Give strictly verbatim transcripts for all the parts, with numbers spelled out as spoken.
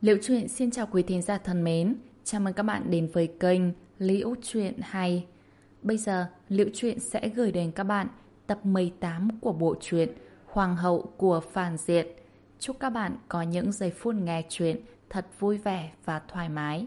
Liễu Chuyện xin chào quý thính giả thân mến, chào mừng các bạn đến với kênh Liễu Chuyện hay. Bây giờ, Liễu Chuyện sẽ gửi đến các bạn tập mười tám của bộ truyện Hoàng hậu của Phàn Diệt. Chúc các bạn có những giây phút nghe chuyện thật vui vẻ và thoải mái.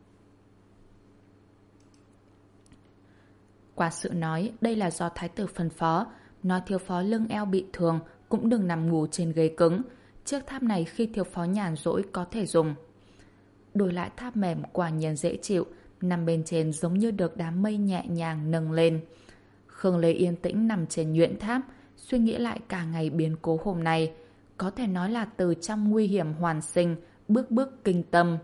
Quả sự nói đây là do thái tử phân phó, nói thiếu phó lưng eo bị thương cũng đừng nằm ngủ trên ghế cứng. Chiếc tháp này khi thiếu phó nhàn rỗi có thể dùng. Đổi lại tháp mềm quả nhiên dễ chịu, nằm bên trên giống như được đám mây nhẹ nhàng nâng lên. Khương Lê yên tĩnh nằm trên nhuyễn tháp, suy nghĩ lại cả ngày biến cố hôm nay, có thể nói là từ trong nguy hiểm hoàn sinh, bước bước kinh tâm.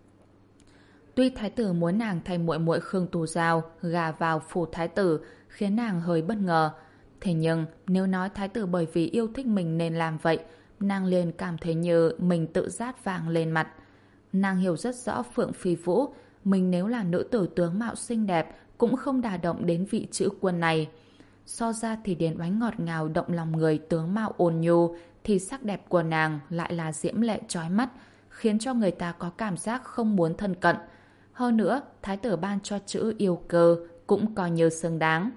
Tuy thái tử muốn nàng thay muội muội Khương Tú Giao gả vào phủ thái tử, khiến nàng hơi bất ngờ. Thế nhưng nếu nói thái tử bởi vì yêu thích mình nên làm vậy, nàng liền cảm thấy như mình tự rát vàng lên mặt. Nàng hiểu rất rõ Phượng Phi Vũ, mình nếu là nữ tử tướng mạo xinh đẹp cũng không đả động đến vị chữ quân này. So ra thì Điền Oánh ngọt ngào động lòng người tướng mạo ôn nhu, thì sắc đẹp của nàng lại là diễm lệ chói mắt, khiến cho người ta có cảm giác không muốn thân cận. Hơn nữa, thái tử ban cho chữ yêu cơ cũng coi như xứng đáng.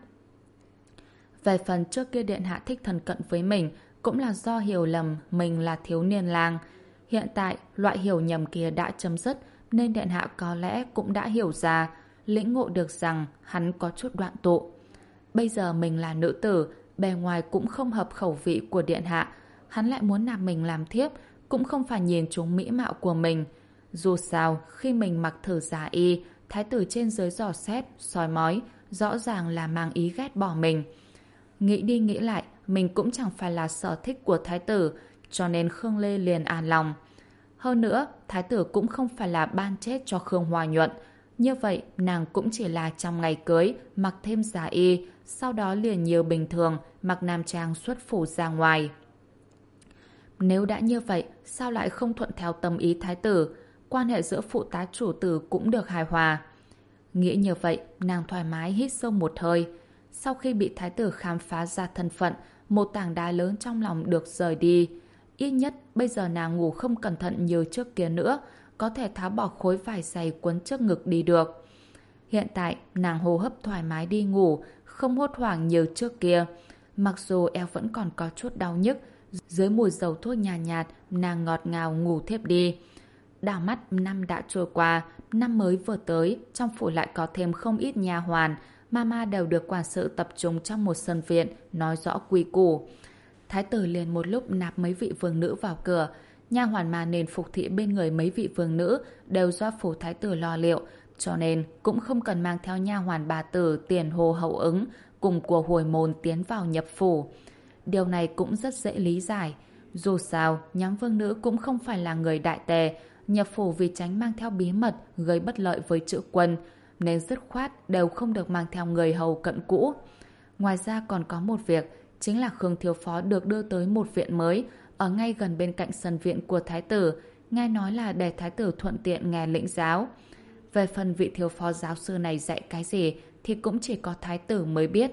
Về phần trước kia điện hạ thích thân cận với mình cũng là do hiểu lầm mình là thiếu niên lang. Hiện tại, loại hiểu nhầm kia đã chấm dứt nên điện hạ có lẽ cũng đã hiểu ra, lĩnh ngộ được rằng hắn có chút đoạn tụ. Bây giờ mình là nữ tử, bề ngoài cũng không hợp khẩu vị của điện hạ. Hắn lại muốn nạp mình làm thiếp, cũng không phải nhìn chúng mỹ mạo của mình. Dù sao, khi mình mặc thử giả y, thái tử trên dưới dò xét, soi mói, rõ ràng là mang ý ghét bỏ mình. Nghĩ đi nghĩ lại, mình cũng chẳng phải là sở thích của thái tử, cho nên Khương Lê liền an lòng. Hơn nữa, thái tử cũng không phải là ban chết cho Khương Hoa Nhuận. Như vậy, nàng cũng chỉ là trong ngày cưới, mặc thêm giả y, sau đó liền như bình thường, mặc nam trang xuất phủ ra ngoài. Nếu đã như vậy, sao lại không thuận theo tâm ý thái tử? Quan hệ giữa phụ tá chủ tử cũng được hài hòa. Nghĩ như vậy, nàng thoải mái hít sâu một hơi. Sau khi bị thái tử khám phá ra thân phận, một tảng đá lớn trong lòng được rời đi. Ít nhất bây giờ nàng ngủ không cẩn thận như trước kia nữa, có thể tháo bỏ khối vải dày quấn trước ngực đi được. Hiện tại nàng hô hấp thoải mái đi ngủ, không hốt hoảng như trước kia. Mặc dù eo vẫn còn có chút đau nhức, dưới mùi dầu thuốc nhàn nhạt, nhạt nàng ngọt ngào ngủ thiếp đi. Đảo mắt năm đã trôi qua, năm mới vừa tới, trong phủ lại có thêm không ít nha hoàn, mama đều được quản sự tập trung trong một sân viện, nói rõ quy củ. Thái tử liền một lúc nạp mấy vị vương nữ vào cửa, nha hoàn mà nên phục thị bên người mấy vị vương nữ đều do phủ thái tử lo liệu, cho nên cũng không cần mang theo nha hoàn bà tử tiền hồ hậu ứng cùng của hồi môn tiến vào nhập phủ. Điều này cũng rất dễ lý giải. Dù sao, nhóm vương nữ cũng không phải là người đại tề, nhập phủ vì tránh mang theo bí mật gây bất lợi với chữ quân, nên dứt khoát đều không được mang theo người hầu cận cũ. Ngoài ra còn có một việc, chính là Khương thiếu phó được đưa tới một viện mới, ở ngay gần bên cạnh sân viện của thái tử, nghe nói là để thái tử thuận tiện nghe lĩnh giáo. Về phần vị thiếu phó giáo sư này dạy cái gì thì cũng chỉ có thái tử mới biết.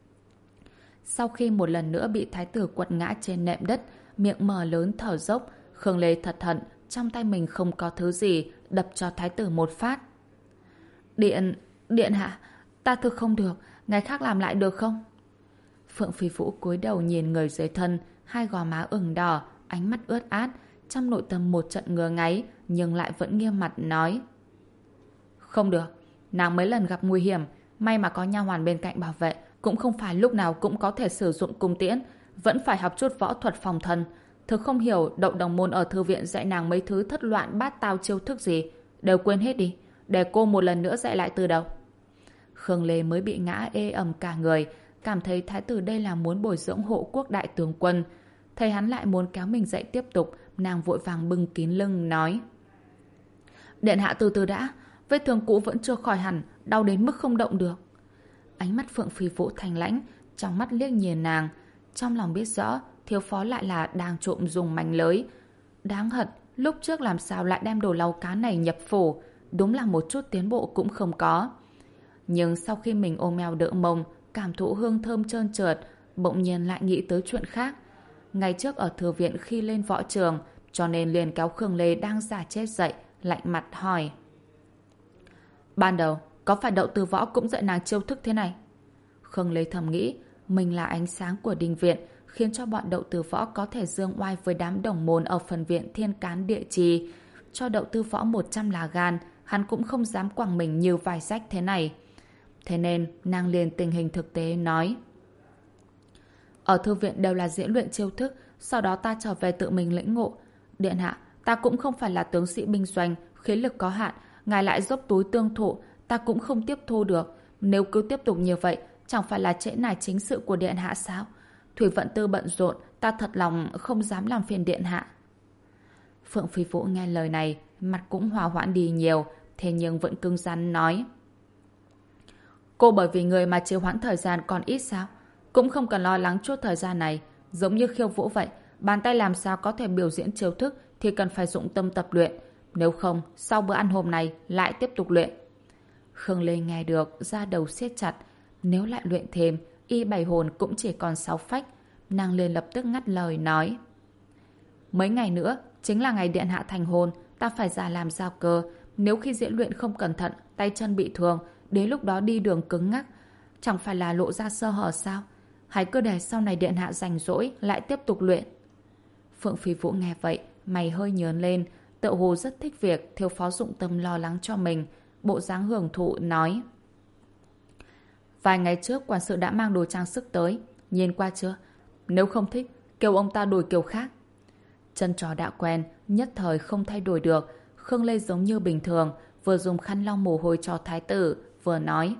Sau khi một lần nữa bị thái tử quật ngã trên nệm đất, miệng mở lớn thở dốc, Khương Lê thật thận, trong tay mình không có thứ gì, đập cho thái tử một phát. Điện, điện hạ, ta thực không được, ngày khác làm lại được không? Phượng Phi Vũ cúi đầu nhìn người dưới thân, hai gò má ửng đỏ, ánh mắt ướt át, trong nội tâm một trận ngứa ngáy, nhưng lại vẫn nghiêm mặt nói. Không được, nàng mấy lần gặp nguy hiểm, may mà có nha hoàn bên cạnh bảo vệ, cũng không phải lúc nào cũng có thể sử dụng cung tiễn, vẫn phải học chút võ thuật phòng thân. Thực không hiểu đậu đồng môn ở thư viện dạy nàng mấy thứ thất loạn bát tao chiêu thức gì, đều quên hết đi, để cô một lần nữa dạy lại từ đầu. Khương Lê mới bị ngã ê ẩm cả người, cảm thấy thái tử đây là muốn bồi dưỡng hộ quốc đại tướng quân. Thấy hắn lại muốn kéo mình dậy tiếp tục, nàng vội vàng bưng kín lưng nói. Điện hạ từ từ đã, vết thương cũ vẫn chưa khỏi hẳn, đau đến mức không động được. Ánh mắt Phượng Phi Vũ thanh lãnh, trong mắt liếc nhìn nàng, trong lòng biết rõ thiếu phó lại là đang trộm dùng mảnh lưới. Đáng hận, lúc trước làm sao lại đem đồ lau cá này nhập phủ, đúng là một chút tiến bộ cũng không có. Nhưng sau khi mình ôm eo đỡ mông, cảm thụ hương thơm trơn trượt, bỗng nhiên lại nghĩ tới chuyện khác. Ngày trước ở thư viện khi lên võ trường, cho nên liền kéo Khương Lê đang giả chết dậy, lạnh mặt hỏi. Ban đầu, có phải Đậu Tư Võ cũng dạy nàng chiêu thức thế này? Khương Lê thầm nghĩ, mình là ánh sáng của đình viện, khiến cho bọn Đậu Tư Võ có thể dương oai với đám đồng môn ở phần viện Thiên Cán Địa Trì. Cho Đậu Tư Võ một trăm là gan, hắn cũng không dám quẳng mình như vài rách thế này. Thế nên, nàng liền tình hình thực tế nói. Ở thư viện đều là diễn luyện chiêu thức, sau đó ta trở về tự mình lĩnh ngộ. Điện hạ, ta cũng không phải là tướng sĩ binh doanh, khí lực có hạn, ngài lại dốc túi tương thụ, ta cũng không tiếp thu được. Nếu cứ tiếp tục như vậy, chẳng phải là trễ nải chính sự của điện hạ sao? Thủy Vận Tư bận rộn, ta thật lòng không dám làm phiền điện hạ. Phượng Phi Vũ nghe lời này, mặt cũng hòa hoãn đi nhiều, thế nhưng vẫn cứng rắn nói. Cô bởi vì người mà trì hoãn thời gian còn ít sao? Cũng không cần lo lắng chút thời gian này, giống như khiêu vũ vậy, bàn tay làm sao có thể biểu diễn chiêu thức thì cần phải dụng tâm tập luyện, nếu không sau bữa ăn hôm nay lại tiếp tục luyện. Khương Lê nghe được, da đầu siết chặt, nếu lại luyện thêm, y bảy hồn cũng chỉ còn sáu phách. Nàng liền lập tức ngắt lời nói. Mấy ngày nữa chính là ngày điện hạ thành hôn, ta phải ra làm giao cơ, nếu khi diễn luyện không cẩn thận, tay chân bị thương, đến lúc đó đi đường cứng ngắc, chẳng phải là lộ ra sơ hở sao? Hãy cứ để sau này điện hạ rảnh rỗi lại tiếp tục luyện. Phượng Phi Vũ nghe vậy, mày hơi nhớn lên, tựa hồ rất thích việc thiếu phó dụng tâm lo lắng cho mình, bộ dáng hưởng thụ nói. Vài ngày trước quản sự đã mang đồ trang sức tới, nhìn qua chưa? Nếu không thích, kêu ông ta đổi kiểu khác. Chân chó đã quen, nhất thời không thay đổi được. Khương Lê giống như bình thường, vừa dùng khăn lau mồ hôi cho thái tử, vừa nói.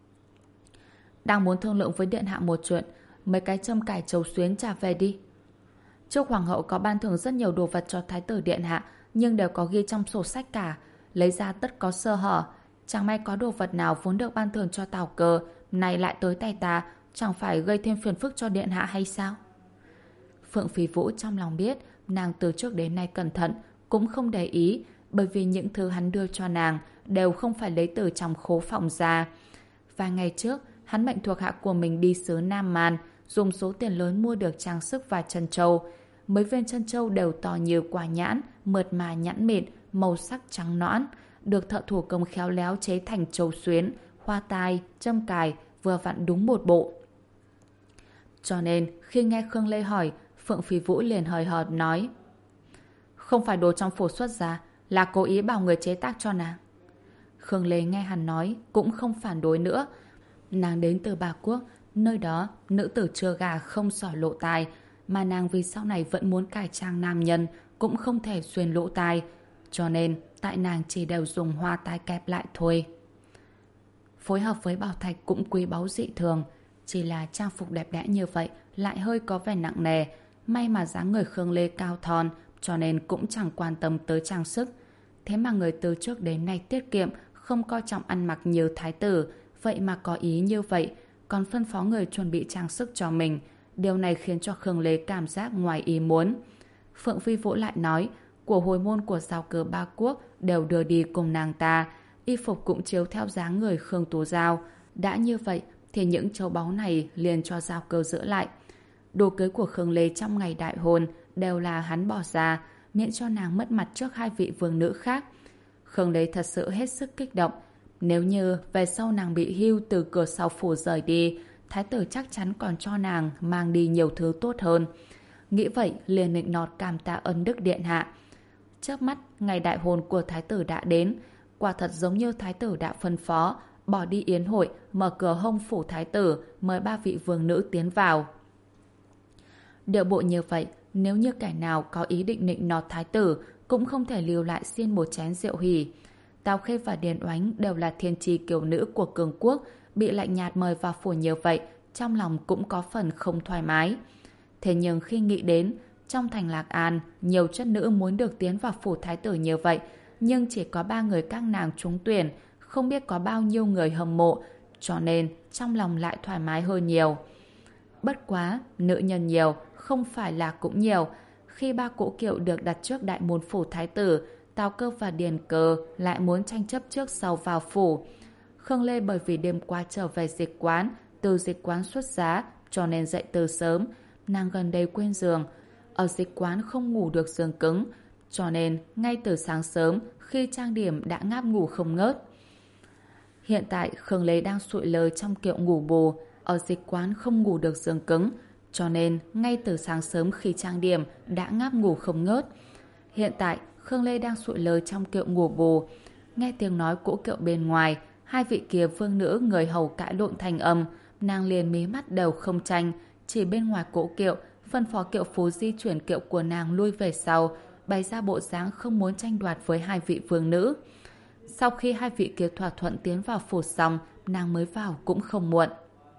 Đang muốn thương lượng với điện hạ một chuyện, mấy cái châm cải trầu xuyến trả về đi. Trước hoàng hậu có ban thưởng rất nhiều đồ vật cho thái tử điện hạ, nhưng đều có ghi trong sổ sách cả, lấy ra tất có sơ hở. Chẳng may có đồ vật nào vốn được ban thưởng cho Tào Cơ, này lại tới tay ta, chẳng phải gây thêm phiền phức cho điện hạ hay sao? Phượng Phi Vũ trong lòng biết, nàng từ trước đến nay cẩn thận, cũng không để ý, bởi vì những thứ hắn đưa cho nàng đều không phải lấy từ trong khố phòng ra. Vài ngày trước, hắn mệnh thuộc hạ của mình đi xứ Nam Man, dùng số tiền lớn mua được trang sức và chân châu. Mấy viên chân châu đều to như quả nhãn, mượt mà nhẵn mịn, màu sắc trắng nõn, được thợ thủ công khéo léo chế thành châu xuyến, hoa tai, châm cài, vừa vặn đúng một bộ. Cho nên, khi nghe Khương Lê hỏi, Phượng Phi Vũ liền hời hợt nói. Không phải đồ trong phủ xuất ra, là cố ý bảo người chế tác cho nàng. Khương Lê nghe hắn nói, cũng không phản đối nữa. Nàng đến từ Bà Quốc, nơi đó nữ tử chưa gà không sỏi lộ tai, mà nàng vì sau này vẫn muốn cải trang nam nhân, cũng không thể xuyên lỗ tai, cho nên tại nàng chỉ đều dùng hoa tai kẹp lại thôi. Phối hợp với bảo thạch cũng quý báu dị thường, chỉ là trang phục đẹp đẽ như vậy lại hơi có vẻ nặng nề. May mà dáng người Khương Lê cao thon, cho nên cũng chẳng quan tâm tới trang sức. Thế mà người từ trước đến nay tiết kiệm, không coi trọng ăn mặc như thái tử, vậy mà có ý như vậy, còn phân phó người chuẩn bị trang sức cho mình. Điều này khiến cho Khương Lê cảm giác ngoài ý muốn. Phượng Phi Vũ lại nói, của hồi môn của Giao Cơ Ba Quốc đều đưa đi cùng nàng ta, y phục cũng chiếu theo dáng người Khương Tú Giao. Đã như vậy thì những châu báu này liền cho Giao Cơ giữ lại. Đồ cưới của Khương Lê trong ngày đại hôn đều là hắn bỏ ra, miễn cho nàng mất mặt trước hai vị vương nữ khác. Khương Lê thật sự hết sức kích động. Nếu như về sau nàng bị hưu từ cửa sau phủ rời đi, thái tử chắc chắn còn cho nàng mang đi nhiều thứ tốt hơn. Nghĩ vậy liền nịnh nọt cảm tạ ân đức điện hạ. Chớp mắt, ngày đại hôn của thái tử đã đến. Quả thật giống như thái tử đã phân phó, bỏ đi yến hội, mở cửa hông phủ thái tử, mời ba vị vương nữ tiến vào. Điệu bộ như vậy, nếu như kẻ nào có ý định nịnh nọt thái tử, cũng không thể lưu lại xin một chén rượu hỉ. Tào Khê và Điền Oánh đều là thiên tri kiều nữ của cường quốc, bị lạnh nhạt mời vào phủ như vậy, trong lòng cũng có phần không thoải mái. Thế nhưng khi nghĩ đến, trong thành Lạc An, nhiều chất nữ muốn được tiến vào phủ thái tử như vậy, nhưng chỉ có ba người các nàng trúng tuyển, không biết có bao nhiêu người hâm mộ, cho nên trong lòng lại thoải mái hơn nhiều. Bất quá, nữ nhân nhiều, không phải là cũng nhiều. Khi ba cỗ kiệu được đặt trước đại môn phủ thái tử, Tào Cơ và Điền Cơ lại muốn tranh chấp trước sau vào phủ. Khương Lê bởi vì đêm qua trở về dịch quán, từ dịch quán xuất giá, cho nên dậy từ sớm. Nàng gần đây quên giường. Ở dịch quán không ngủ được giường cứng, cho nên ngay từ sáng sớm khi trang điểm đã ngáp ngủ không ngớt. Hiện tại Khương Lê đang sụi lơ trong kiệu ngủ bù, ở dịch quán không ngủ được giường cứng, cho nên ngay từ sáng sớm khi trang điểm đã ngáp ngủ không ngớt. Hiện tại Khương Lê đang sụi lơ trong kiệu ngủ bù, nghe tiếng nói cỗ kiệu bên ngoài, hai vị kia vương nữ người hầu cãi lộn thành âm, nàng liền mí mắt đều không tranh, chỉ bên ngoài cỗ kiệu phân phó kiệu phú di chuyển kiệu của nàng lui về sau, bày ra bộ dáng không muốn tranh đoạt với hai vị vương nữ. Sau khi hai vị kia thỏa thuận tiến vào phủ xong, nàng mới vào cũng không muộn.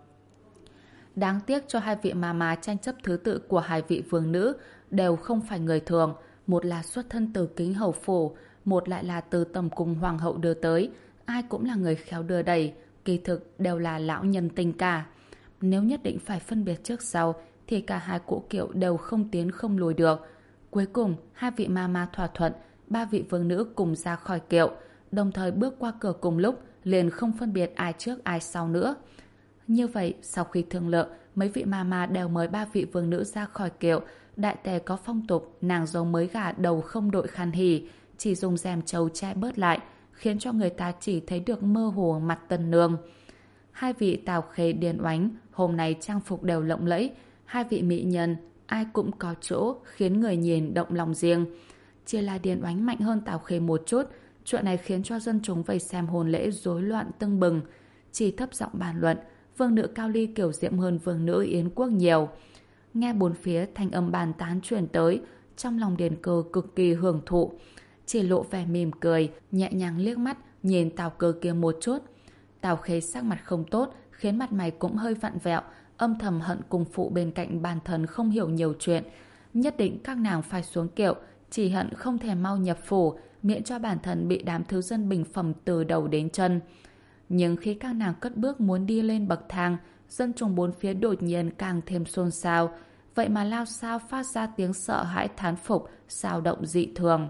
Đáng tiếc cho hai vị ma ma tranh chấp thứ tự của hai vị vương nữ đều không phải người thường, một là xuất thân từ kính hầu phủ, một lại là từ tầm cung hoàng hậu đưa tới, ai cũng là người khéo đưa đẩy, kỳ thực đều là lão nhân tình cả. Nếu nhất định phải phân biệt trước sau thì cả hai cỗ kiệu đều không tiến không lùi được. Cuối cùng hai vị ma ma thỏa thuận, ba vị vương nữ cùng ra khỏi kiệu, đồng thời bước qua cửa cùng lúc, liền không phân biệt ai trước ai sau nữa. Như vậy, sau khi thương lượng, mấy vị ma ma đều mời ba vị vương nữ ra khỏi kiệu. Đại tề có phong tục, nàng dâu mới gả đầu không đội khăn hỉ, chỉ dùng rèm trầu che bớt lại, khiến cho người ta chỉ thấy được mơ hồ mặt tân nương. Hai vị Tào Khê Điền Oánh hôm nay trang phục đều lộng lẫy, hai vị mỹ nhân ai cũng có chỗ khiến người nhìn động lòng riêng. Chỉ là Điền Oánh mạnh hơn Tào Khê một chút, chuyện này khiến cho dân chúng vây xem hôn lễ rối loạn tưng bừng. Chỉ thấp giọng bàn luận, vương nữ Cao Ly kiểu diễm hơn vương nữ Yến Quốc nhiều. Nghe bốn phía thanh âm bàn tán truyền tới, trong lòng Điền Cơ cực kỳ hưởng thụ, chỉ lộ vẻ mỉm cười, nhẹ nhàng liếc mắt nhìn Tào Cơ kia một chút. Tào Khê sắc mặt không tốt, khiến mặt mày cũng hơi vặn vẹo, âm thầm hận cùng phụ bên cạnh bàn thần không hiểu nhiều chuyện. Nhất định các nàng phải xuống kiệu, chỉ hận không thể mau nhập phủ, miễn cho bản thân bị đám thứ dân bình phẩm từ đầu đến chân. Nhưng khi các nàng cất bước muốn đi lên bậc thang, dân chúng bốn phía đột nhiên càng thêm xôn xao, vậy mà lao sao phát ra tiếng sợ hãi thán phục, xao động dị thường.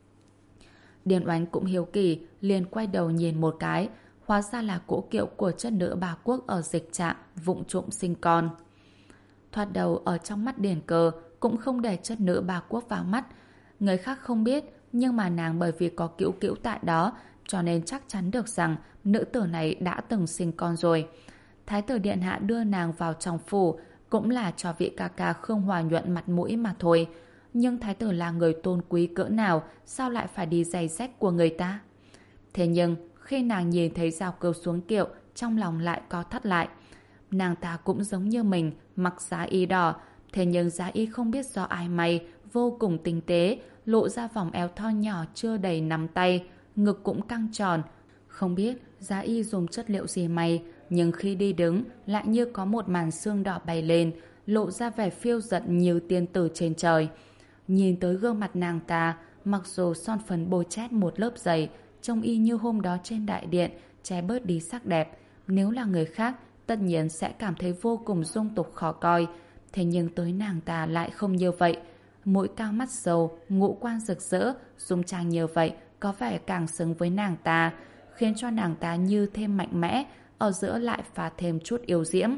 Điền Oánh cũng hiếu kỳ, liền quay đầu nhìn một cái, hóa ra là cỗ kiệu của chất nữ bà Quốc ở dịch trạm vụng trộm sinh con. Thoạt đầu ở trong mắt Điền Cơ cũng không để chất nữ bà Quốc vào mắt, người khác không biết, nhưng mà nàng bởi vì có cữu cữu tại đó, cho nên chắc chắn được rằng nữ tử này đã từng sinh con rồi. Thái tử điện hạ đưa nàng vào trong phủ cũng là cho vị ca ca Khương Hòa Nhuận mặt mũi mà thôi. Nhưng thái tử là người tôn quý cỡ nào, sao lại phải đi giày rách của người ta? Thế nhưng khi nàng nhìn thấy Giao Cơ xuống kiệu, trong lòng lại có thắt lại. Nàng ta cũng giống như mình, mặc giá y đỏ, thế nhưng giá y không biết do ai may, vô cùng tinh tế, lộ ra vòng eo thon nhỏ chưa đầy nắm tay, ngực cũng căng tròn. Không biết giá y dùng chất liệu gì may, nhưng khi đi đứng lại như có một màn sương đỏ bay lên, lộ ra vẻ phiêu giận như tiên tử trên trời. Nhìn tới gương mặt nàng ta, mặc dù son phấn bôi chét một lớp dày, trông y như hôm đó trên đại điện, che bớt đi sắc đẹp. Nếu là người khác, tất nhiên sẽ cảm thấy vô cùng dung tục khó coi. Thế nhưng tới nàng ta lại không như vậy. Mũi cao mắt sâu, ngũ quan rực rỡ, dung trang như vậy, có vẻ càng xứng với nàng ta, khiến cho nàng ta như thêm mạnh mẽ, ở giữa lại pha thêm chút yêu diễm.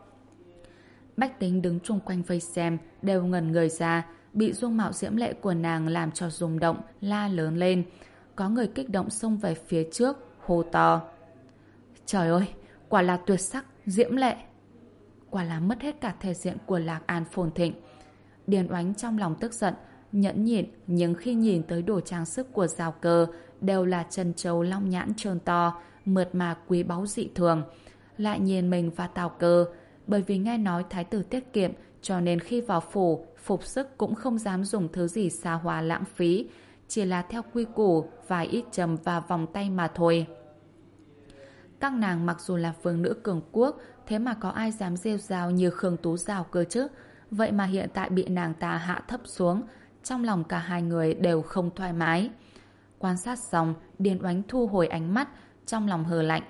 Bách tính đứng chung quanh vây xem, đều ngẩn người ra, bị dung mạo diễm lệ của nàng làm cho rung động, la lớn lên. Có người kích động xông về phía trước, hô to. Trời ơi, quả là tuyệt sắc, diễm lệ. Quả là mất hết cả thể diện của Lạc An phồn thịnh. Điền Oánh trong lòng tức giận, nhẫn nhịn, nhưng khi nhìn tới đồ trang sức của Giao Cơ, đều là trân châu long nhãn trơn to, mượt mà quý báu dị thường. Lại nhìn mình và Tào Cơ, bởi vì nghe nói thái tử tiết kiệm, cho nên khi vào phủ, phục sức cũng không dám dùng thứ gì xa hoa lãng phí, chỉ là theo quy củ, vài ít trầm và vòng tay mà thôi. Các nàng mặc dù là vương nữ cường quốc, thế mà có ai dám rêu rao như Khương Tú Giao cơ chứ? Vậy mà hiện tại bị nàng ta hạ thấp xuống, trong lòng cả hai người đều không thoải mái. Quan sát xong, Điền Oánh thu hồi ánh mắt, trong lòng hừ lạnh.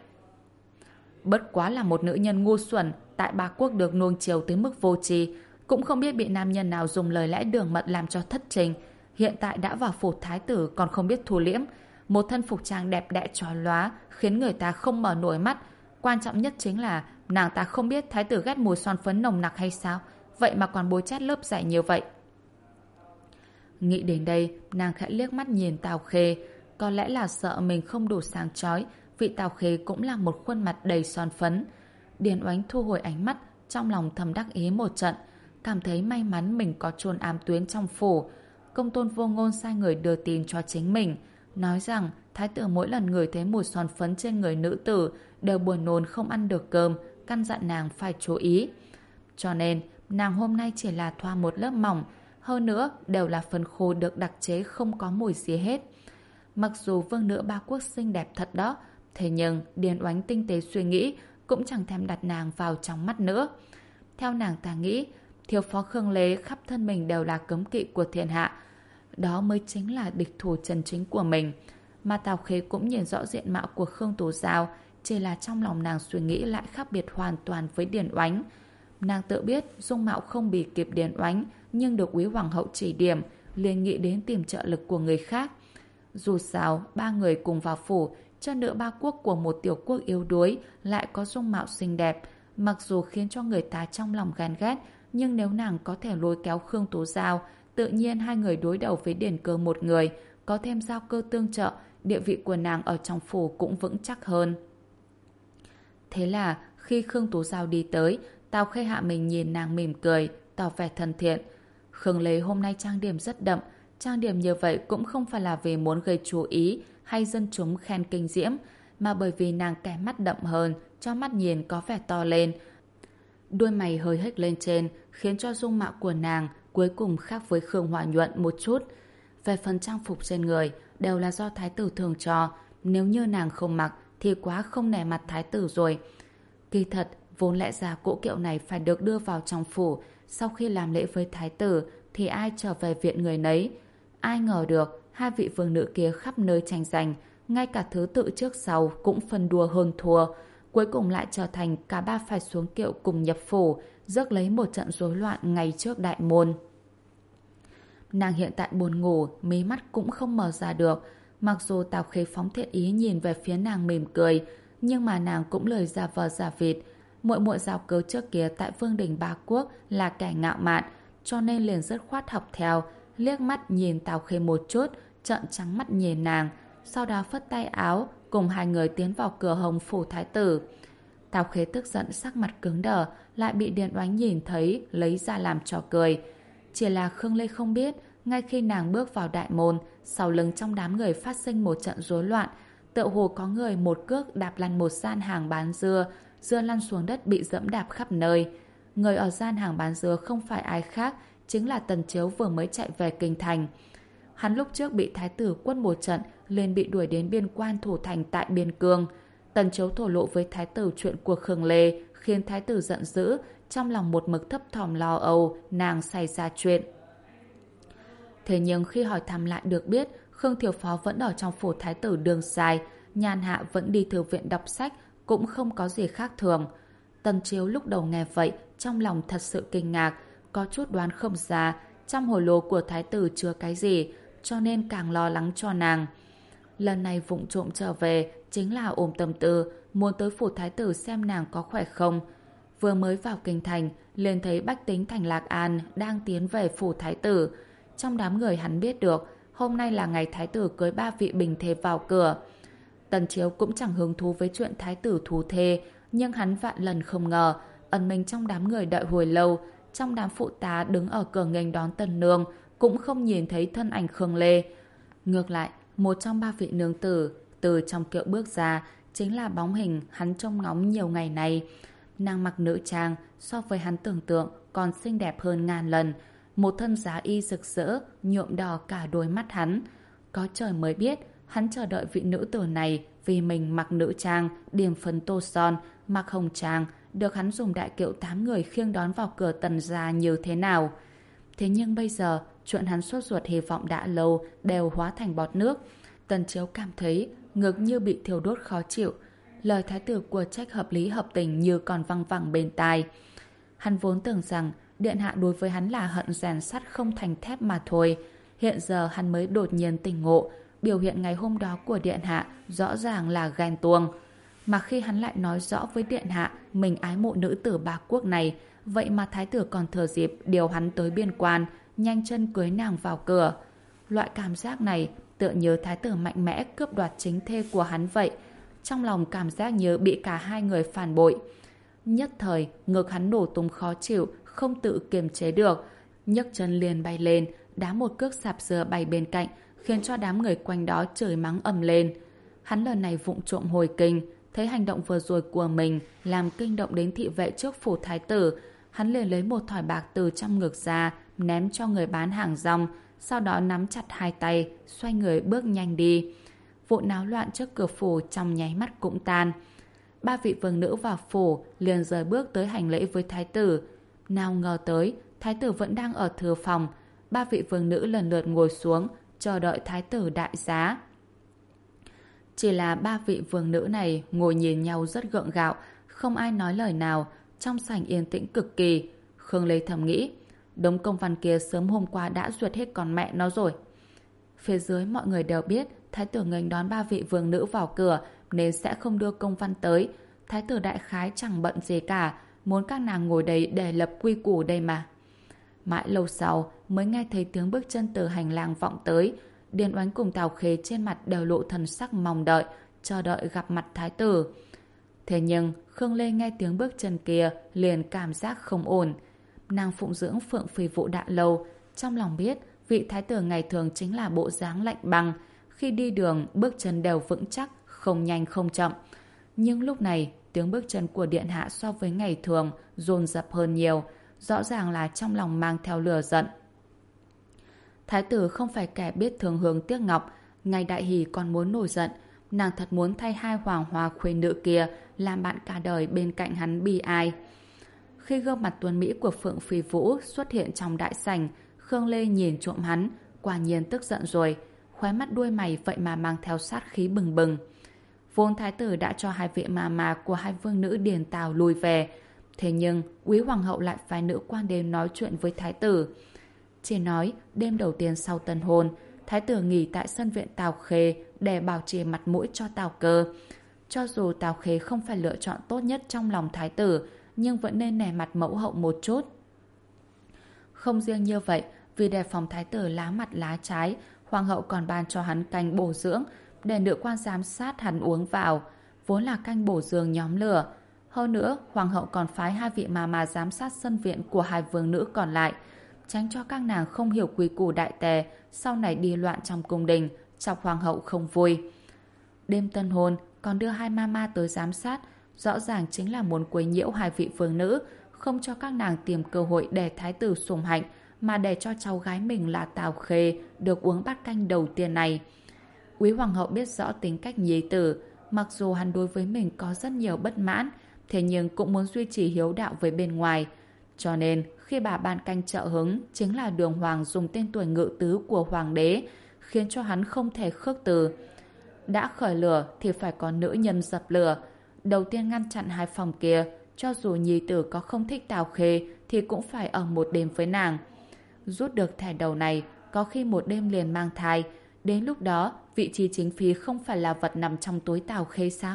Bất quá là một nữ nhân ngu xuẩn, tại Ba Quốc được nuông chiều tới mức vô tri, cũng không biết bị nam nhân nào dùng lời lẽ đường mật làm cho thất trình. Hiện tại đã vào phủ thái tử còn không biết thu liễm, một thân phục trang đẹp đẽ chói lóa khiến người ta không mở nổi mắt. Quan trọng nhất chính là nàng ta không biết thái tử ghét mùi son phấn nồng nặc hay sao, vậy mà còn bôi chét lớp dày như vậy. Nghĩ đến đây, nàng khẽ liếc mắt nhìn Tào Khê. Có lẽ là sợ mình không đủ sáng chói, vị Tào Khê cũng là một khuôn mặt đầy son phấn. Điền Oánh thu hồi ánh mắt, trong lòng thầm đắc ý một trận, cảm thấy may mắn mình có chôn ám tuyến trong phủ. Công tôn Vô Ngôn sai người đưa tin cho chính mình, nói rằng thái tử mỗi lần ngửi thấy mùi son phấn trên người nữ tử đều buồn nôn không ăn được cơm, căn dặn nàng phải chú ý. Cho nên, nàng hôm nay chỉ là thoa một lớp mỏng, hơn nữa đều là phân khô được đặc chế không có mùi gì hết. Mặc dù vương nữ ba quốc xinh đẹp thật đó, thế nhưng Điền Oánh tinh tế suy nghĩ cũng chẳng thèm đặt nàng vào trong mắt nữa. Theo nàng ta nghĩ, thiếu phó Khương Lê khắp thân mình đều là cấm kỵ của thiên hạ, đó mới chính là địch thủ chân chính của mình. Mà Tào Khê cũng nhìn rõ diện mạo của Khương Tú Giao, chỉ là trong lòng nàng suy nghĩ lại khác biệt hoàn toàn với Điền Oánh. Nàng tự biết dung mạo không bì kịp Điền Oánh, nhưng được quý hoàng hậu chỉ điểm, liền nghĩ đến tìm trợ lực của người khác. Dù sao, ba người cùng vào phủ, cho nữa ba quốc của một tiểu quốc yếu đuối lại có dung mạo xinh đẹp, mặc dù khiến cho người ta trong lòng ghen ghét, nhưng nếu nàng có thể lôi kéo Khương Tú Giao, tự nhiên hai người đối đầu với Điền Cơ một người, có thêm Giao Cơ tương trợ, địa vị của nàng ở trong phủ cũng vững chắc hơn. Thế là khi Khương Tú Giao đi tới, Tào Khê hạ mình nhìn nàng mỉm cười, tỏ vẻ thân thiện. Khương Lê hôm nay trang điểm rất đậm, trang điểm như vậy cũng không phải là vì muốn gây chú ý hay dân chúng khen kinh diễm, mà bởi vì nàng kẻ mắt đậm hơn, cho mắt nhìn có vẻ to lên. Đuôi mày hơi hếch lên trên, khiến cho dung mạo của nàng cuối cùng khác với Khương Hoa Nhuận một chút. Về phần trang phục trên người, đều là do thái tử thường cho, nếu như nàng không mặc thì quá không nể mặt thái tử rồi. Kỳ thật, vốn lẽ ra cỗ kiệu này phải được đưa vào trong phủ, sau khi làm lễ với thái tử thì ai trở về viện người nấy. Ai ngờ được, hai vị vương nữ kia khắp nơi tranh giành, ngay cả thứ tự trước sau cũng phân đua hơn thua. Cuối cùng lại trở thành cả ba phải xuống kiệu cùng nhập phủ, rước lấy một trận rối loạn ngay trước đại môn. Nàng hiện tại buồn ngủ, mí mắt cũng không mở ra được. Mặc dù Tào Khê phóng thiện ý nhìn về phía nàng mỉm cười, nhưng mà nàng cũng lời giả vờ giả vịt. Muội muội Giao Cơ trước kia tại Vương đình Ba Quốc là kẻ ngạo mạn, cho nên liền rất khoát học theo, liếc mắt nhìn Tào Khê một chút, trợn trắng mắt nhìn nàng, sau đó phất tay áo, cùng hai người tiến vào cửa hồng phủ thái tử. Tào Khê tức giận sắc mặt cứng đờ, lại bị Điền Oánh nhìn thấy, lấy ra làm trò cười. Chỉ là Khương Lê không biết, ngay khi nàng bước vào đại môn, sau lưng trong đám người phát sinh một trận rối loạn, tựa hồ có người một cước đạp lăn một gian hàng bán dưa, dưa lăn xuống đất bị dẫm đạp khắp nơi. Người ở gian hàng bán dưa không phải ai khác, chính là Tần Chiếu vừa mới chạy về kinh thành. Hắn lúc trước bị thái tử quất một trận, liền bị đuổi đến biên quan thủ thành tại biên cương. Tần Chiếu thổ lộ với thái tử chuyện của Khương Lê, khiến thái tử giận dữ, trong lòng một mực thấp thỏm lo âu, nàng xảy ra chuyện. Thế nhưng khi hỏi thăm lại được biết, Khương Thiếu Phó vẫn ở trong phủ thái tử đường dài, Nhan Hạ vẫn đi thư viện đọc sách, cũng không có gì khác thường. Tần Chiếu lúc đầu nghe vậy, trong lòng thật sự kinh ngạc, có chút đoán không ra, trong hồ lô của thái tử chứa cái gì, cho nên càng lo lắng cho nàng. Lần này vụng trộm trở về, chính là ôm tâm tư, muốn tới phủ thái tử xem nàng có khỏe không. Vừa mới vào kinh thành, liền thấy bách tính thành Lạc An đang tiến về phủ thái tử. Trong đám người hắn biết được, hôm nay là ngày thái tử cưới ba vị bình thê vào cửa. Tần Chiếu cũng chẳng hứng thú với chuyện thái tử thú thê, nhưng hắn vạn lần không ngờ, ẩn mình trong đám người đợi hồi lâu, trong đám phụ tá đứng ở cửa nghênh đón Tần Nương, cũng không nhìn thấy thân ảnh Khương Lê. Ngược lại, một trong ba vị nương tử từ trong kiệu bước ra, chính là bóng hình hắn trông ngóng nhiều ngày nay. Nàng mặc nữ trang, so với hắn tưởng tượng còn xinh đẹp hơn ngàn lần, một thân giá y rực rỡ, nhuộm đỏ cả đôi mắt hắn. Có trời mới biết, hắn chờ đợi vị nữ tử này vì mình mặc nữ trang, điểm phấn tô son, mặc hồng trang, được hắn dùng đại kiệu tám người khiêng đón vào cửa Tần gia như thế nào. Thế nhưng bây giờ, chuyện hắn sốt ruột hy vọng đã lâu đều hóa thành bọt nước. Tần Chiếu cảm thấy ngực như bị thiêu đốt khó chịu. Lời thái tử của trách hợp lý hợp tình như còn văng vẳng bên tai. Hắn vốn tưởng rằng điện hạ đối với hắn là hận rèn sắt không thành thép mà thôi. Hiện giờ hắn mới đột nhiên tỉnh ngộ, biểu hiện ngày hôm đó của điện hạ rõ ràng là ghen tuông. Mà khi hắn lại nói rõ với điện hạ mình ái mộ nữ tử Ba Quốc này, vậy mà thái tử còn thừa dịp điều hắn tới biên quan, nhanh chân cưới nàng vào cửa. Loại cảm giác này tựa như thái tử mạnh mẽ cướp đoạt chính thê của hắn vậy. Trong lòng cảm giác như bị cả hai người phản bội. Nhất thời, ngực hắn nổ tung khó chịu, không tự kiềm chế được. Nhấc chân liền bay lên, đá một cước sạp dừa bay bên cạnh, khiến cho đám người quanh đó chửi mắng ầm lên. Hắn lần này vụng trộm hồi kinh, thấy hành động vừa rồi của mình làm kinh động đến thị vệ trước phủ thái tử. Hắn liền lấy một thỏi bạc từ trong ngực ra, ném cho người bán hàng rong, sau đó nắm chặt hai tay, xoay người bước nhanh đi. Vụ náo loạn trước cửa phủ trong nháy mắt cũng tan. Ba vị vương nữ vào phủ liền rời bước tới hành lễ với thái tử. Nào ngờ tới, thái tử vẫn đang ở thư phòng. Ba vị vương nữ lần lượt ngồi xuống, chờ đợi thái tử đại giá. Chỉ là ba vị vương nữ này ngồi nhìn nhau rất gượng gạo, không ai nói lời nào, trong sảnh yên tĩnh cực kỳ. Khương Lê thầm nghĩ, đống công văn kia sớm hôm qua đã duyệt hết con mẹ nó rồi. Phía dưới mọi người đều biết thái tử nghênh đón ba vị vương nữ vào cửa nên sẽ không đưa công văn tới. Thái tử đại khái chẳng bận gì cả, muốn các nàng ngồi đây để lập quy củ đây mà. Mãi lâu sau mới nghe thấy tiếng bước chân từ hành lang vọng tới. Điền Oánh cùng Tào Khê trên mặt đều lộ thần sắc mong đợi, chờ đợi gặp mặt thái tử. Thế nhưng Khương Lê nghe tiếng bước chân kia liền cảm giác không ổn. Nàng phụng dưỡng Phượng Phi Vũ đã lâu, trong lòng biết vị thái tử ngày thường chính là bộ dáng lạnh băng, khi đi đường bước chân đều vững chắc, không nhanh không chậm. Nhưng lúc này tiếng bước chân của điện hạ so với ngày thường dồn dập hơn nhiều, rõ ràng là trong lòng mang theo lửa giận. Thái tử không phải kẻ biết thường hướng tiếc ngọc, ngày đại hỷ còn muốn nổi giận. Nàng thật muốn thay hai hoàng hoa khuê nữ kia làm bạn cả đời bên cạnh hắn bi ai. Khi gương mặt tuấn mỹ của Phượng Phi Vũ xuất hiện trong đại sảnh, Khương Lê nhìn trộm hắn, quả nhiên tức giận rồi. Khóe mắt đuôi mày vậy mà mang theo sát khí bừng bừng. Vốn thái tử đã cho hai vị mà mà của hai vương nữ Điền Tào lùi về. Thế nhưng quý hoàng hậu lại phái nữ quan đến nói chuyện với thái tử. Chỉ nói đêm đầu tiên sau tân hôn, thái tử nghỉ tại sân viện Tào Khê để bảo trì mặt mũi cho Tào Cơ. Cho dù Tào Khê không phải lựa chọn tốt nhất trong lòng thái tử, nhưng vẫn nên nể mặt mẫu hậu một chút. Không riêng như vậy, vì đề phòng thái tử lá mặt lá trái, hoàng hậu còn ban cho hắn canh bổ dưỡng để nữ quan giám sát hắn uống vào, vốn là canh bổ dương nhóm lửa. Hơn nữa, hoàng hậu còn phái hai vị mà mà giám sát sân viện của hai vương nữ còn lại, tránh cho các nàng không hiểu quy củ đại tề, sau này đi loạn trong cung đình, chọc hoàng hậu không vui. Đêm tân hôn còn đưa hai mama tới giám sát, rõ ràng chính là muốn quấy nhiễu hai vị vương nữ, không cho các nàng tìm cơ hội để thái tử sủng hạnh, mà để cho cháu gái mình là Tào Khê được uống bát canh đầu tiên này. Quý hoàng hậu biết rõ tính cách nhi tử, mặc dù hắn đối với mình có rất nhiều bất mãn, thế nhưng cũng muốn duy trì hiếu đạo với bên ngoài. Cho nên khi bà ban canh trợ hứng chính là Đường Hoàng dùng tên tuổi ngự tứ của hoàng đế, khiến cho hắn không thể khước từ. Đã khởi lửa thì phải có nữ nhân dập lửa. Đầu tiên ngăn chặn hai phòng kia, cho dù nhi tử có không thích Tào Khê thì cũng phải ở một đêm với nàng. Rút được thẻ đầu này, có khi một đêm liền mang thai. Đến lúc đó, vị trí chính phi không phải là vật nằm trong túi Tào Khê sao?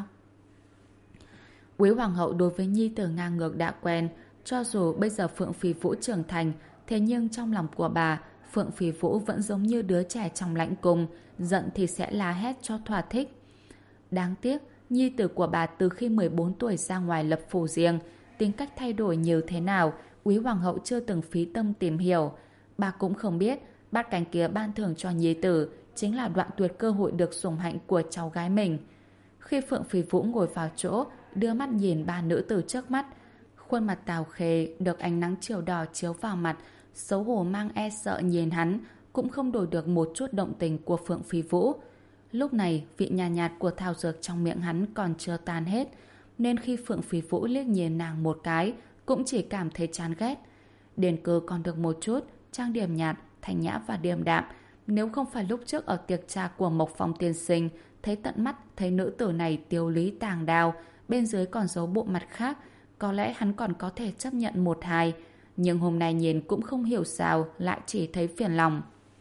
Quý hoàng hậu đối với nhi tử ngang ngược đã quen, cho dù bây giờ Phượng Phi Vũ trưởng thành, thế nhưng trong lòng của bà, Phượng Phi Vũ vẫn giống như đứa trẻ trong lãnh cung, giận thì sẽ la hét cho thỏa thích. Đáng tiếc, nhi tử của bà từ khi mười bốn tuổi ra ngoài lập phủ riêng, tính cách thay đổi như thế nào, Quý hoàng hậu chưa từng phí tâm tìm hiểu. Bà cũng không biết, bát canh kia ban thưởng cho nhi tử chính là đoạn tuyệt cơ hội được sủng hạnh của cháu gái mình. Khi Phượng Phi Vũ ngồi vào chỗ, đưa mắt nhìn ba nữ tử trước mắt, khuôn mặt Tào Khê được ánh nắng chiều đỏ chiếu vào mặt, xấu hổ mang e sợ nhìn hắn, cũng không đổi được một chút động tình của Phượng Phi Vũ. Lúc này, vị nhàn nhạt, nhạt của thảo dược trong miệng hắn còn chưa tan hết, nên khi Phượng Phi Vũ liếc nhìn nàng một cái, cũng chỉ cảm thấy chán ghét. Điền Cơ còn được một chút, trang điểm nhạt, thanh nhã và điềm đạm. Nếu không phải lúc trước ở tiệc trà của Mộc Phong tiên sinh, thấy tận mắt thấy nữ tử này tiêu lý tàng đao, bên dưới còn giấu bộ mặt khác, có lẽ hắn còn có thể chấp nhận một hai. Nhưng hôm nay nhìn cũng không hiểu sao, lại chỉ thấy phiền lòng.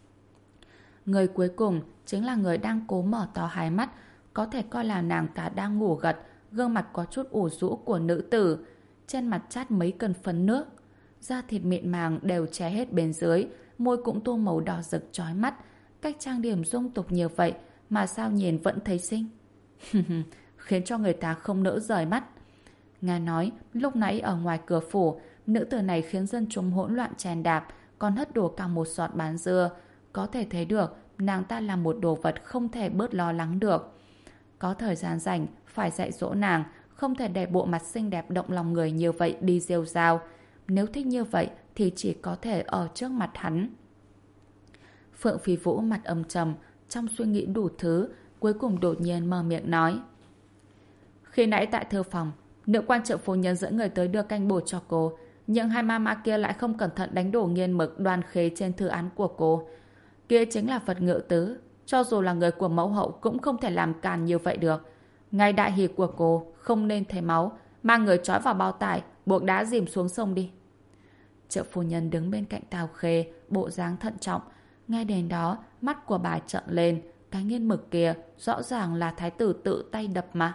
Người cuối cùng chính là người đang cố mở to hai mắt, có thể coi là nàng ta đang ngủ gật, gương mặt có chút ủ rũ của nữ tử, trên mặt chát mấy cân phấn nước, da thịt mịn màng đều che hết bên dưới, môi cũng tô màu đỏ rực chói mắt, cách trang điểm dung tục như vậy mà sao nhìn vẫn thấy xinh. Khiến cho người ta không nỡ rời mắt. Nghe nói, lúc nãy ở ngoài cửa phủ, nữ tử này khiến dân chúng hỗn loạn chèn đạp, còn hất đổ cả một giọt bán dưa. Có thể thấy được, nàng ta là một đồ vật không thể bớt lo lắng được. Có thời gian rảnh, phải dạy dỗ nàng, không thể để bộ mặt xinh đẹp động lòng người như vậy đi rêu rao. Nếu thích như vậy thì chỉ có thể ở trước mặt hắn. Phượng Phi Vũ mặt âm trầm, trong suy nghĩ đủ thứ, cuối cùng đột nhiên mở miệng nói. Khi nãy tại thư phòng, nữ quan trợ phu nhân dẫn người tới đưa canh bổ cho cô, nhưng hai ma ma kia lại không cẩn thận đánh đổ nghiên mực đoan khế trên thư án của cô. Kia chính là Phật ngự tứ, cho dù là người của mẫu hậu cũng không thể làm càn như vậy được. Ngày đại hỷ của cô không nên thấy máu, mang người trói vào bao tải, buộc đá dìm xuống sông đi. Trợ phu nhân đứng bên cạnh Tào Khê, bộ dáng thận trọng. Nghe đến đó, mắt của bà trợn lên, cái nghiên mực kia rõ ràng là thái tử tự tay đập mà.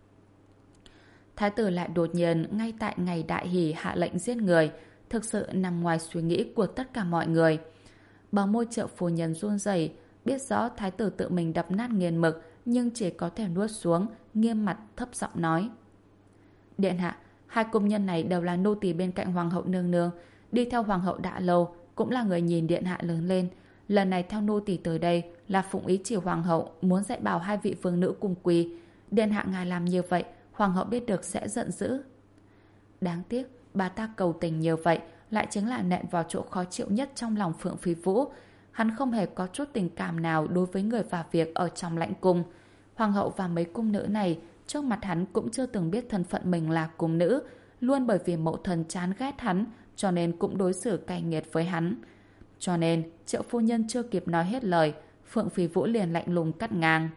Thái tử lại đột nhiên ngay tại ngày đại hỷ hạ lệnh giết người, thực sự nằm ngoài suy nghĩ của tất cả mọi người. Bờ môi Trợ phu nhân run rẩy, biết rõ thái tử tự mình đập nát nghiên mực, nhưng chỉ có thể nuốt xuống, nghiêm mặt thấp giọng nói. Điện hạ, hai cung nhân này đều là nô tỳ bên cạnh hoàng hậu nương nương, đi theo hoàng hậu đã lâu, cũng là người nhìn điện hạ lớn lên. Lần này theo nô tỳ tới đây là phụng ý chỉ hoàng hậu muốn dạy bảo hai vị vương nữ cùng quỳ. Điện hạ ngài làm như vậy, hoàng hậu biết được sẽ giận dữ. Đáng tiếc, bà ta cầu tình như vậy lại chính là nện vào chỗ khó chịu nhất trong lòng Phượng Phi Vũ. Hắn không hề có chút tình cảm nào đối với người và việc ở trong lãnh cung. Hoàng hậu và mấy cung nữ này trước mặt hắn cũng chưa từng biết thân phận mình là cung nữ, luôn bởi vì mẫu thân chán ghét hắn cho nên cũng đối xử cay nghiệt với hắn. Cho nên Triệu phu nhân chưa kịp nói hết lời, Phượng Phi Vũ liền lạnh lùng cắt ngang.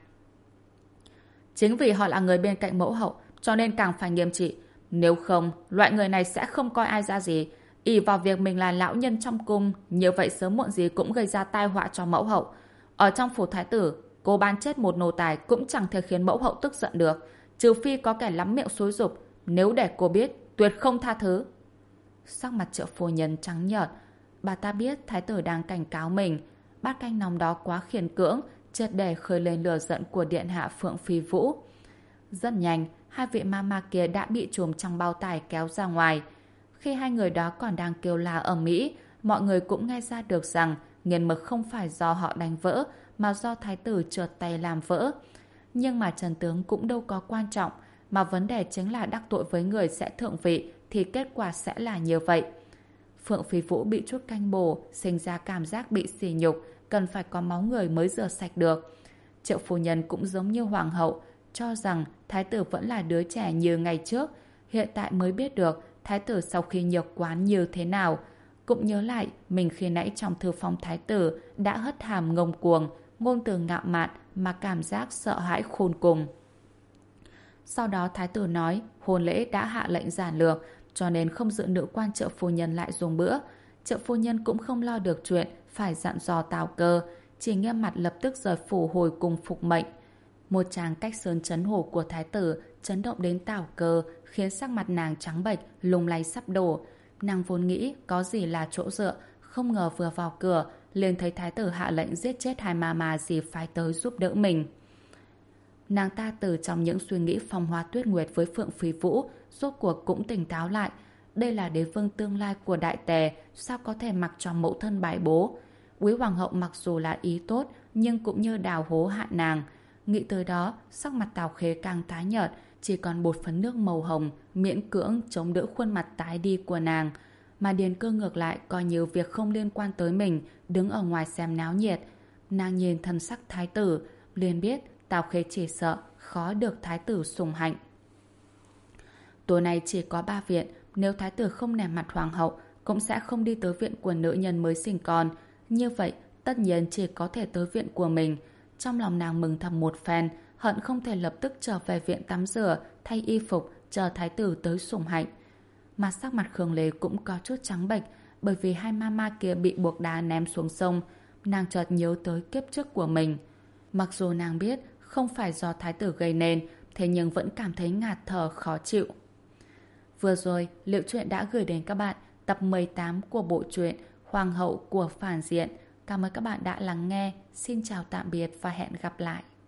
Chính vì họ là người bên cạnh mẫu hậu cho nên càng phải nghiêm trị. Nếu không, loại người này sẽ không coi ai ra gì. Ỷ vào việc mình là lão nhân trong cung, như vậy sớm muộn gì cũng gây ra tai họa cho mẫu hậu. Ở trong phủ thái tử, cô ban chết một nô tài cũng chẳng thể khiến mẫu hậu tức giận được, trừ phi có kẻ lắm miệng xúi giục. Nếu để cô biết, tuyệt không tha thứ. Sắc mặt Triệu phu nhân trắng nhợt. Bà ta biết thái tử đang cảnh cáo mình. Bát canh nóng đó quá khiển cưỡng, triệt để khơi lên lửa giận của điện hạ Phượng Phi Vũ. Rất nhanh, hai vị ma ma kia đã bị trùm trong bao tải kéo ra ngoài. Khi hai người đó còn đang kêu la ở Mỹ, mọi người cũng nghe ra được rằng nghiên mực không phải do họ đánh vỡ, mà do thái tử trượt tay làm vỡ. Nhưng mà Trần tướng cũng đâu có quan trọng, mà vấn đề chính là đắc tội với người sẽ thượng vị thì kết quả sẽ là như vậy. Phượng Phi Vũ bị chút canh bổ, sinh ra cảm giác bị sỉ nhục, cần phải có máu người mới rửa sạch được. Triệu phu nhân cũng giống như hoàng hậu, cho rằng thái tử vẫn là đứa trẻ như ngày trước, hiện tại mới biết được thái tử sau khi nhược quán như thế nào. Cũng nhớ lại mình khi nãy trong thư phòng thái tử đã hất hàm ngông cuồng, ngôn từ ngạo mạn mà cảm giác sợ hãi khôn cùng. Sau đó thái tử nói hôn lễ đã hạ lệnh giản lược, cho nên không giữ nữ quan Triệu phu nhân lại dùng bữa. Triệu phu nhân cũng không lo được chuyện phải dặn dò Tào Cơ, chỉ nghiêm mặt lập tức rời phủ hồi cùng phục mệnh. Một tràng cách sơn chấn hổ của thái tử chấn động đến Tào Cơ, khiến sắc mặt nàng trắng bệch, lung lay sắp đổ. Nàng vốn nghĩ có gì là chỗ dựa, không ngờ vừa vào cửa liền thấy thái tử hạ lệnh giết chết hai ma ma gì phái tới giúp đỡ mình. Nàng ta từ trong những suy nghĩ phong hoa tuyết nguyệt với Phượng Phi Vũ, rốt cuộc cũng tỉnh táo lại. Đây là đế vương tương lai của đại tề, sao có thể mặc cho mẫu thân bài bố. Quý hoàng hậu mặc dù là ý tốt, nhưng cũng như đào hố hạ nàng. Nghĩ tới đó, sắc mặt Tào Khê càng tái nhợt, chỉ còn bột phấn nước màu hồng, miễn cưỡng chống đỡ khuôn mặt tái đi của nàng. Mà Điền Cơ ngược lại coi như việc không liên quan tới mình, đứng ở ngoài xem náo nhiệt. Nàng nhìn thân sắc thái tử, liền biết Tào Khê chỉ sợ khó được thái tử sủng hạnh. Tối nay chỉ có ba viện, nếu thái tử không nể mặt hoàng hậu, cũng sẽ không đi tới viện của nữ nhân mới sinh con. Như vậy, tất nhiên chỉ có thể tới viện của mình. Trong lòng nàng mừng thầm một phen, hận không thể lập tức trở về viện tắm rửa, thay y phục, chờ thái tử tới sủng hạnh. Mà sắc mặt Khương Lê cũng có chút trắng bệch, bởi vì hai mama kia bị buộc đá ném xuống sông. Nàng chợt nhớ tới kiếp trước của mình. Mặc dù nàng biết không phải do thái tử gây nên, thế nhưng vẫn cảm thấy ngạt thở khó chịu. Vừa rồi, Liệu Truyện đã gửi đến các bạn tập mười tám của bộ truyện Hoàng hậu của phản diện. Cảm ơn các bạn đã lắng nghe. Xin chào tạm biệt và hẹn gặp lại.